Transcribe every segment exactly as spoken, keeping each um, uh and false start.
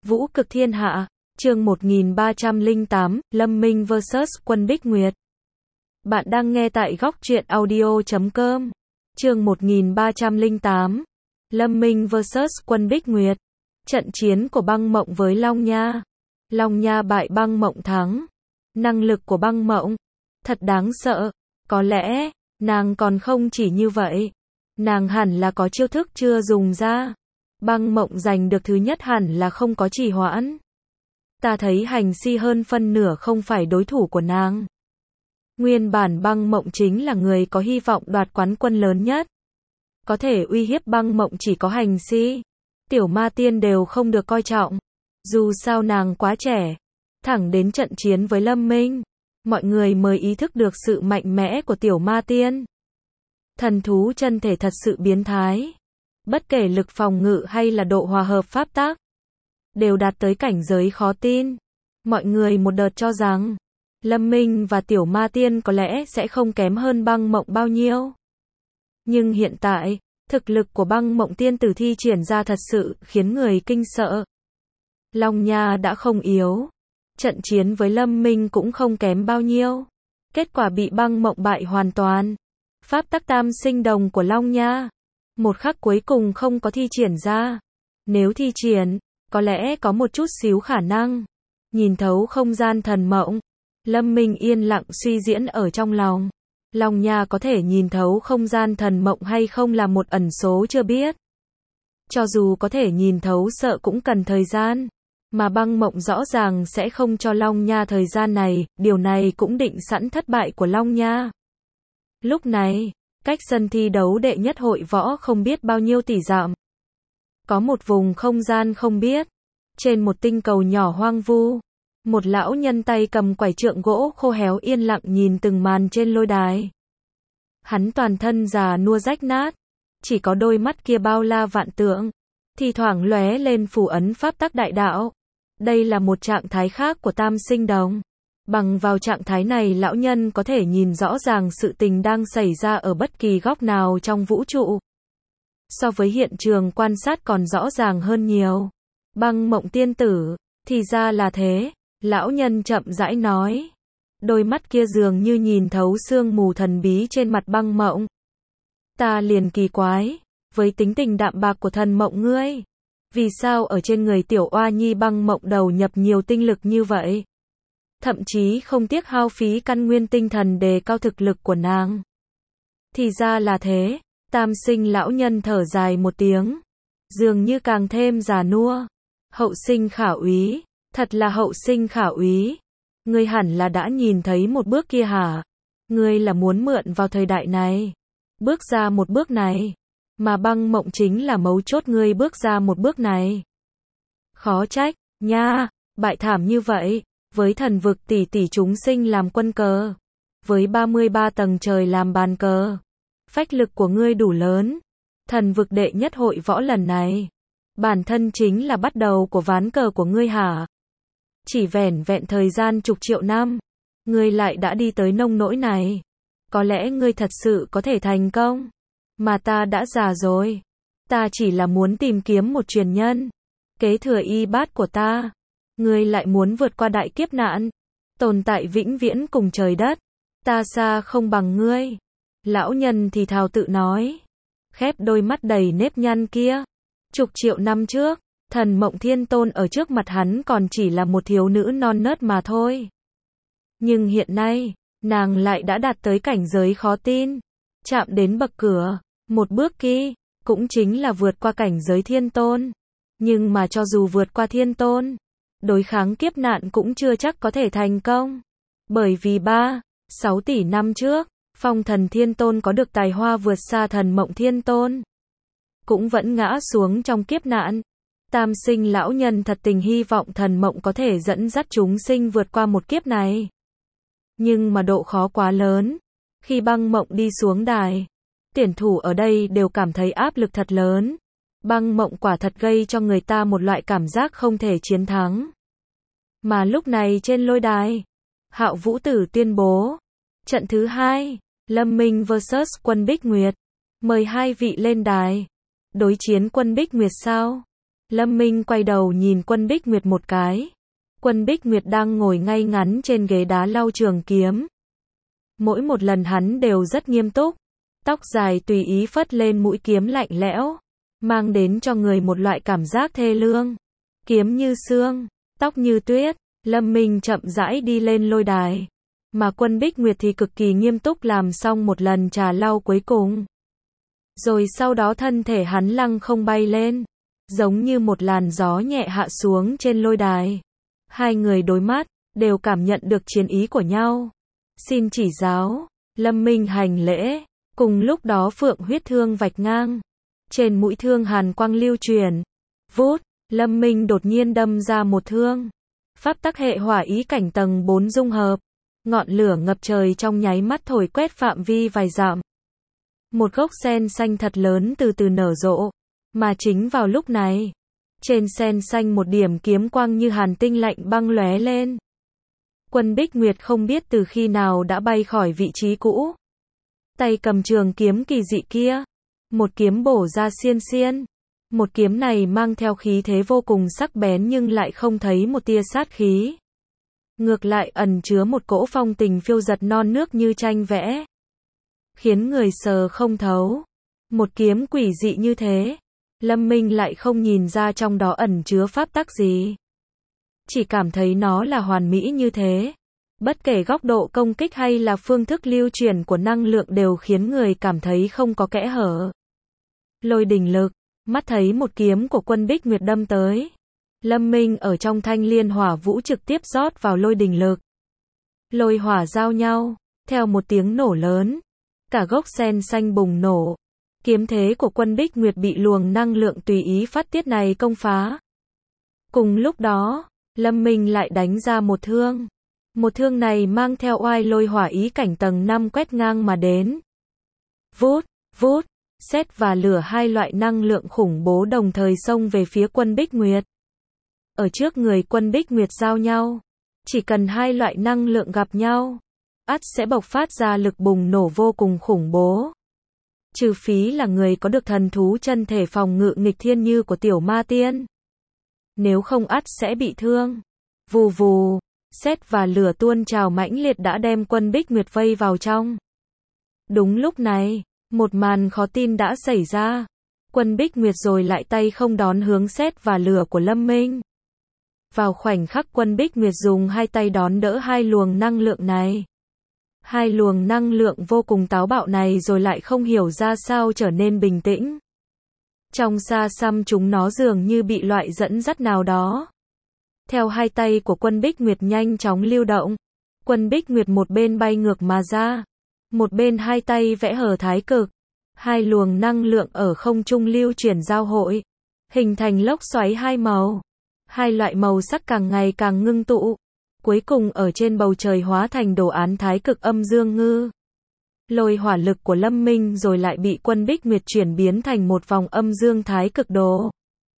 Vũ cực thiên hạ, chương một nghìn ba trăm lẻ tám, Lâm Minh versus Quân Bích Nguyệt. Bạn đang nghe tại góc truyện audio chấm com. Chương một nghìn ba trăm lẻ tám, Lâm Minh versus Quân Bích Nguyệt. Trận chiến của Băng Mộng với Long Nha. Long Nha bại Băng Mộng thắng. Năng lực của Băng Mộng thật đáng sợ. Có lẽ, nàng còn không chỉ như vậy. Nàng hẳn là có chiêu thức chưa dùng ra. Băng Mộng giành được thứ nhất hẳn là không có trì hoãn. Ta thấy Hành Si hơn phân nửa không phải đối thủ của nàng. Nguyên bản Băng Mộng chính là người có hy vọng đoạt quán quân lớn nhất. Có thể uy hiếp Băng Mộng chỉ có Hành Si. Tiểu Ma Tiên đều không được coi trọng. Dù sao nàng quá trẻ. Thẳng đến trận chiến với Lâm Minh, mọi người mới ý thức được sự mạnh mẽ của Tiểu Ma Tiên. Thần thú chân thể thật sự biến thái. Bất kể lực phòng ngự hay là độ hòa hợp pháp tắc, đều đạt tới cảnh giới khó tin. Mọi người một đợt cho rằng, Lâm Minh và Tiểu Ma Tiên có lẽ sẽ không kém hơn Băng Mộng bao nhiêu. Nhưng hiện tại, thực lực của Băng Mộng tiên tử thi triển ra thật sự khiến người kinh sợ. Long Nha đã không yếu. Trận chiến với Lâm Minh cũng không kém bao nhiêu. Kết quả bị Băng Mộng bại hoàn toàn. Pháp tắc tam sinh đồng của Long Nha, một khắc cuối cùng không có thi triển ra. Nếu thi triển, có lẽ có một chút xíu khả năng nhìn thấu không gian thần mộng. Lâm Minh yên lặng suy diễn ở trong lòng. Long Nha có thể nhìn thấu không gian thần mộng hay không là một ẩn số chưa biết. Cho dù có thể nhìn thấu sợ cũng cần thời gian. Mà Băng Mộng rõ ràng sẽ không cho Long Nha thời gian này, điều này cũng định sẵn thất bại của Long Nha. Lúc này, cách sân thi đấu đệ nhất hội võ không biết bao nhiêu tỷ dặm. Có một vùng không gian không biết. Trên một tinh cầu nhỏ hoang vu, một lão nhân tay cầm quải trượng gỗ khô héo yên lặng nhìn từng màn trên lôi đài. Hắn toàn thân già nua rách nát, chỉ có đôi mắt kia bao la vạn tượng, thì thoảng lóe lên phù ấn pháp tắc đại đạo. Đây là một trạng thái khác của tam sinh đồng. Bằng vào trạng thái này lão nhân có thể nhìn rõ ràng sự tình đang xảy ra ở bất kỳ góc nào trong vũ trụ. So với hiện trường quan sát còn rõ ràng hơn nhiều. Băng Mộng tiên tử, thì ra là thế, lão nhân chậm rãi nói. Đôi mắt kia dường như nhìn thấu sương mù thần bí trên mặt Băng Mộng. Ta liền kỳ quái, với tính tình đạm bạc của thần mộng ngươi, vì sao ở trên người tiểu oa nhi Băng Mộng đầu nhập nhiều tinh lực như vậy? Thậm chí không tiếc hao phí căn nguyên tinh thần đề cao thực lực của nàng. Thì ra là thế, tam sinh lão nhân thở dài một tiếng, dường như càng thêm già nua. Hậu sinh khả úy, thật là hậu sinh khả úy. Ngươi hẳn là đã nhìn thấy một bước kia hả? Ngươi là muốn mượn vào thời đại này, bước ra một bước này, mà Băng Mộng chính là mấu chốt ngươi bước ra một bước này. Khó trách, nha, bại thảm như vậy. Với thần vực tỷ tỷ chúng sinh làm quân cờ, với ba mươi ba tầng trời làm bàn cờ, phách lực của ngươi đủ lớn. Thần vực đệ nhất hội võ lần này, bản thân chính là bắt đầu của ván cờ của ngươi hả? Chỉ vẻn vẹn thời gian chục triệu năm, ngươi lại đã đi tới nông nỗi này. Có lẽ ngươi thật sự có thể thành công, mà ta đã già rồi. Ta chỉ là muốn tìm kiếm một truyền nhân, kế thừa y bát của ta. Ngươi lại muốn vượt qua đại kiếp nạn, tồn tại vĩnh viễn cùng trời đất. Ta xa không bằng ngươi. Lão nhân thì thào tự nói, khép đôi mắt đầy nếp nhăn kia. Chục triệu năm trước, thần Mộng Thiên Tôn ở trước mặt hắn còn chỉ là một thiếu nữ non nớt mà thôi. Nhưng hiện nay, nàng lại đã đạt tới cảnh giới khó tin, chạm đến bậc cửa, một bước kia, cũng chính là vượt qua cảnh giới Thiên Tôn. Nhưng mà cho dù vượt qua Thiên Tôn, đối kháng kiếp nạn cũng chưa chắc có thể thành công. Bởi vì ba, sáu tỷ năm trước, Phong Thần Thiên Tôn có được tài hoa vượt xa thần Mộng Thiên Tôn, cũng vẫn ngã xuống trong kiếp nạn. Tam sinh lão nhân thật tình hy vọng thần Mộng có thể dẫn dắt chúng sinh vượt qua một kiếp này. Nhưng mà độ khó quá lớn. Khi Băng Mộng đi xuống đài, tuyển thủ ở đây đều cảm thấy áp lực thật lớn. Băng Mộng quả thật gây cho người ta một loại cảm giác không thể chiến thắng. Mà lúc này trên lôi đài, Hạo Vũ Tử tuyên bố, trận thứ hai, Lâm Minh versus Quân Bích Nguyệt. Mời hai vị lên đài. Đối chiến Quân Bích Nguyệt sao? Lâm Minh quay đầu nhìn Quân Bích Nguyệt một cái. Quân Bích Nguyệt đang ngồi ngay ngắn trên ghế đá lau trường kiếm. Mỗi một lần hắn đều rất nghiêm túc. Tóc dài tùy ý phất lên mũi kiếm lạnh lẽo, mang đến cho người một loại cảm giác thê lương. Kiếm như sương, tóc như tuyết, Lâm Minh chậm rãi đi lên lôi đài. Mà Quân Bích Nguyệt thì cực kỳ nghiêm túc làm xong một lần trà lau cuối cùng. Rồi sau đó thân thể hắn lăng không bay lên, giống như một làn gió nhẹ hạ xuống trên lôi đài. Hai người đối mắt, đều cảm nhận được chiến ý của nhau. Xin chỉ giáo, Lâm Minh hành lễ, cùng lúc đó phượng huyết thương vạch ngang. Trên mũi thương hàn quang lưu truyền. Vút, Lâm Minh đột nhiên đâm ra một thương. Pháp tắc hệ hỏa ý cảnh tầng bốn dung hợp. Ngọn lửa ngập trời trong nháy mắt thổi quét phạm vi vài dặm. Một gốc sen xanh thật lớn từ từ nở rộ. Mà chính vào lúc này, trên sen xanh một điểm kiếm quang như hàn tinh lạnh băng lóe lên. Quân Bích Nguyệt không biết từ khi nào đã bay khỏi vị trí cũ. Tay cầm trường kiếm kỳ dị kia. Một kiếm bổ ra xiên xiên. Một kiếm này mang theo khí thế vô cùng sắc bén nhưng lại không thấy một tia sát khí. Ngược lại ẩn chứa một cỗ phong tình phiêu dật non nước như tranh vẽ. Khiến người sờ không thấu. Một kiếm quỷ dị như thế. Lâm Minh lại không nhìn ra trong đó ẩn chứa pháp tắc gì. Chỉ cảm thấy nó là hoàn mỹ như thế. Bất kể góc độ công kích hay là phương thức lưu truyền của năng lượng đều khiến người cảm thấy không có kẽ hở. Lôi đỉnh lực, mắt thấy một kiếm của Quân Bích Nguyệt đâm tới. Lâm Minh ở trong thanh liên hỏa vũ trực tiếp rót vào lôi đỉnh lực. Lôi hỏa giao nhau, theo một tiếng nổ lớn. Cả gốc sen xanh bùng nổ. Kiếm thế của Quân Bích Nguyệt bị luồng năng lượng tùy ý phát tiết này công phá. Cùng lúc đó, Lâm Minh lại đánh ra một thương. Một thương này mang theo oai lôi hỏa ý cảnh tầng năm quét ngang mà đến. Vút, vút, sét và lửa hai loại năng lượng khủng bố đồng thời xông về phía Quân Bích Nguyệt. Ở trước người Quân Bích Nguyệt giao nhau. Chỉ cần hai loại năng lượng gặp nhau, ắt sẽ bộc phát ra lực bùng nổ vô cùng khủng bố. Trừ phí là người có được thần thú chân thể phòng ngự nghịch thiên như của tiểu ma tiên. Nếu không ắt sẽ bị thương. Vù vù, sét và lửa tuôn trào mãnh liệt đã đem Quân Bích Nguyệt vây vào trong. Đúng lúc này, một màn khó tin đã xảy ra. Quân Bích Nguyệt rồi lại tay không đón hướng sét và lửa của Lâm Minh. Vào khoảnh khắc Quân Bích Nguyệt dùng hai tay đón đỡ hai luồng năng lượng này. Hai luồng năng lượng vô cùng táo bạo này rồi lại không hiểu ra sao trở nên bình tĩnh. Trong xa xăm chúng nó dường như bị loại dẫn dắt nào đó. Theo hai tay của Quân Bích Nguyệt nhanh chóng lưu động, Quân Bích Nguyệt một bên bay ngược mà ra, một bên hai tay vẽ hở thái cực. Hai luồng năng lượng ở không trung lưu chuyển giao hội, hình thành lốc xoáy hai màu. Hai loại màu sắc càng ngày càng ngưng tụ, cuối cùng ở trên bầu trời hóa thành đồ án thái cực âm dương ngư. Lôi hỏa lực của Lâm Minh rồi lại bị Quân Bích Nguyệt chuyển biến thành một vòng âm dương thái cực đồ.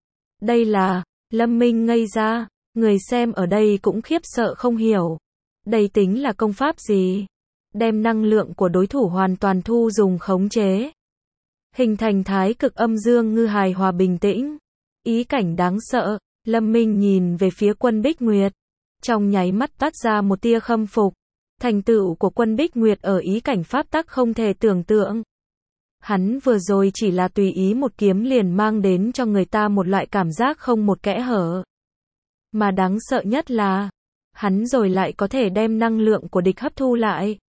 Đây là, Lâm Minh ngây ra, người xem ở đây cũng khiếp sợ không hiểu. Đây tính là công pháp gì? Đem năng lượng của đối thủ hoàn toàn thu dùng khống chế. Hình thành thái cực âm dương ngư hài hòa bình tĩnh. Ý cảnh đáng sợ, Lâm Minh nhìn về phía Quân Bích Nguyệt. Trong nháy mắt toát ra một tia khâm phục. Thành tựu của Quân Bích Nguyệt ở ý cảnh pháp tắc không thể tưởng tượng. Hắn vừa rồi chỉ là tùy ý một kiếm liền mang đến cho người ta một loại cảm giác không một kẽ hở. Mà đáng sợ nhất là, hắn rồi lại có thể đem năng lượng của địch hấp thu lại.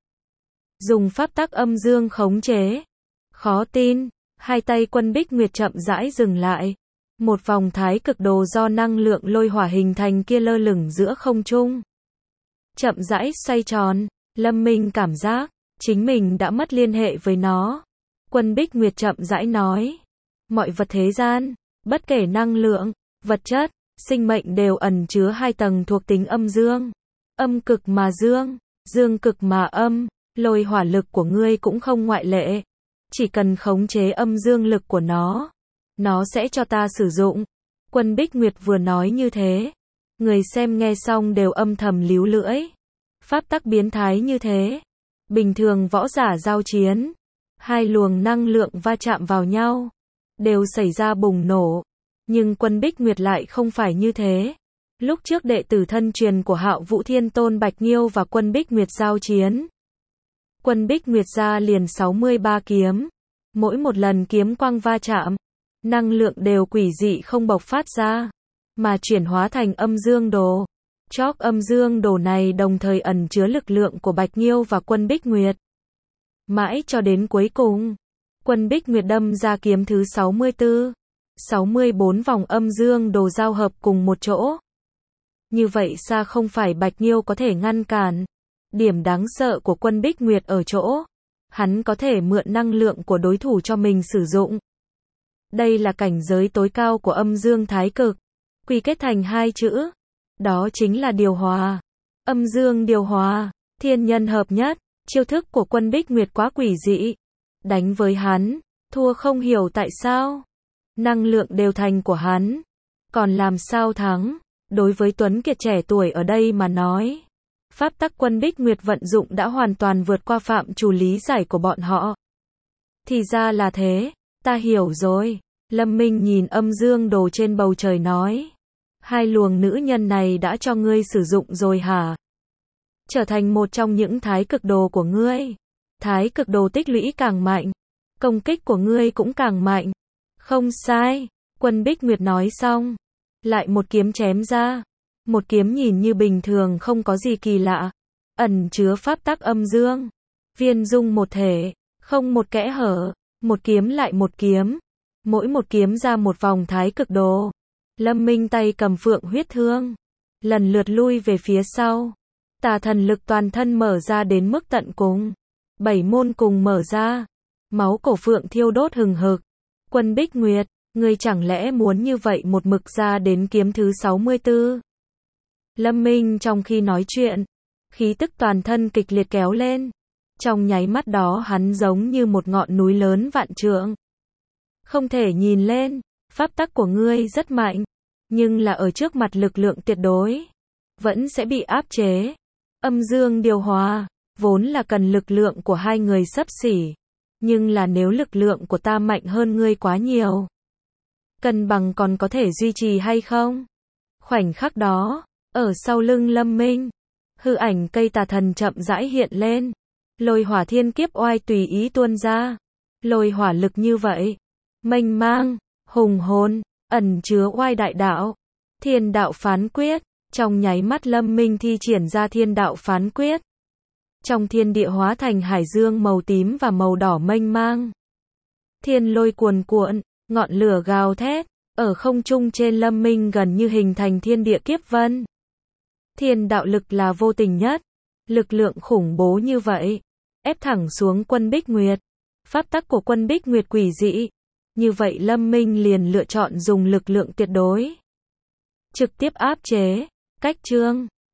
Dùng pháp tắc âm dương khống chế. Khó tin, hai tay Quân Bích Nguyệt chậm rãi dừng lại. Một vòng thái cực đồ do năng lượng lôi hỏa hình thành kia lơ lửng giữa không trung. Chậm rãi xoay tròn, Lâm Minh cảm giác, chính mình đã mất liên hệ với nó. Quân Bích Nguyệt chậm rãi nói, mọi vật thế gian, bất kể năng lượng, vật chất, sinh mệnh đều ẩn chứa hai tầng thuộc tính âm dương. Âm cực mà dương, dương cực mà âm, lôi hỏa lực của ngươi cũng không ngoại lệ. Chỉ cần khống chế âm dương lực của nó, nó sẽ cho ta sử dụng. Quân Bích Nguyệt vừa nói như thế, người xem nghe xong đều âm thầm líu lưỡi. Pháp tắc biến thái như thế. Bình thường võ giả giao chiến, hai luồng năng lượng va chạm vào nhau, đều xảy ra bùng nổ. Nhưng Quân Bích Nguyệt lại không phải như thế. Lúc trước đệ tử thân truyền của Hạo Vũ Thiên Tôn Bạch Nghiêu và Quân Bích Nguyệt giao chiến. Quân Bích Nguyệt ra liền sáu mươi ba kiếm. Mỗi một lần kiếm quang va chạm, năng lượng đều quỷ dị không bộc phát ra, mà chuyển hóa thành âm dương đồ. Chóp âm dương đồ này đồng thời ẩn chứa lực lượng của Bạch Nghiêu và Quân Bích Nguyệt. Mãi cho đến cuối cùng, Quân Bích Nguyệt đâm ra kiếm thứ sáu mươi tư. sáu mươi bốn vòng âm dương đồ giao hợp cùng một chỗ. Như vậy xa không phải Bạch Nghiêu có thể ngăn cản. Điểm đáng sợ của Quân Bích Nguyệt ở chỗ, hắn có thể mượn năng lượng của đối thủ cho mình sử dụng. Đây là cảnh giới tối cao của âm dương thái cực, quy kết thành hai chữ. Đó chính là điều hòa. Âm dương điều hòa, thiên nhân hợp nhất. Chiêu thức của Quân Bích Nguyệt quá quỷ dị. Đánh với hắn, thua không hiểu tại sao. Năng lượng đều thành của hắn. Còn làm sao thắng? Đối với Tuấn Kiệt trẻ tuổi ở đây mà nói, pháp tắc Quân Bích Nguyệt vận dụng đã hoàn toàn vượt qua phạm trù lý giải của bọn họ. Thì ra là thế, ta hiểu rồi. Lâm Minh nhìn âm dương đồ trên bầu trời nói. Hai luồng nữ nhân này đã cho ngươi sử dụng rồi hả? Trở thành một trong những thái cực đồ của ngươi. Thái cực đồ tích lũy càng mạnh, công kích của ngươi cũng càng mạnh. Không sai, Quân Bích Nguyệt nói xong. Lại một kiếm chém ra. Một kiếm nhìn như bình thường không có gì kỳ lạ. Ẩn chứa pháp tắc âm dương. Viên dung một thể, không một kẽ hở. Một kiếm lại một kiếm. Mỗi một kiếm ra một vòng thái cực đồ. Lâm Minh tay cầm phượng huyết thương. Lần lượt lui về phía sau. Tà thần lực toàn thân mở ra đến mức tận cùng. Bảy môn cùng mở ra. Máu cổ phượng thiêu đốt hừng hực. Quân Bích Nguyệt, ngươi chẳng lẽ muốn như vậy một mực ra đến kiếm thứ sáu mươi tư? Lâm Minh trong khi nói chuyện, khí tức toàn thân kịch liệt kéo lên. Trong nháy mắt đó hắn giống như một ngọn núi lớn vạn trượng. Không thể nhìn lên, pháp tắc của ngươi rất mạnh, nhưng là ở trước mặt lực lượng tuyệt đối, vẫn sẽ bị áp chế. Âm dương điều hòa, vốn là cần lực lượng của hai người xấp xỉ. Nhưng là nếu lực lượng của ta mạnh hơn ngươi quá nhiều, cân bằng còn có thể duy trì hay không? Khoảnh khắc đó, ở sau lưng Lâm Minh, hư ảnh cây tà thần chậm rãi hiện lên. Lôi hỏa thiên kiếp oai tùy ý tuôn ra. Lôi hỏa lực như vậy, mênh mang, hùng hồn, ẩn chứa oai đại đạo. Thiên đạo phán quyết, trong nháy mắt Lâm Minh thi triển ra thiên đạo phán quyết. Trong thiên địa hóa thành hải dương màu tím và màu đỏ mênh mang. Thiên lôi cuồn cuộn, ngọn lửa gào thét, ở không trung trên Lâm Minh gần như hình thành thiên địa kiếp vân. Thiên đạo lực là vô tình nhất, lực lượng khủng bố như vậy, ép thẳng xuống Quân Bích Nguyệt. Pháp tắc của Quân Bích Nguyệt quỷ dị, như vậy Lâm Minh liền lựa chọn dùng lực lượng tuyệt đối, trực tiếp áp chế. Cách chương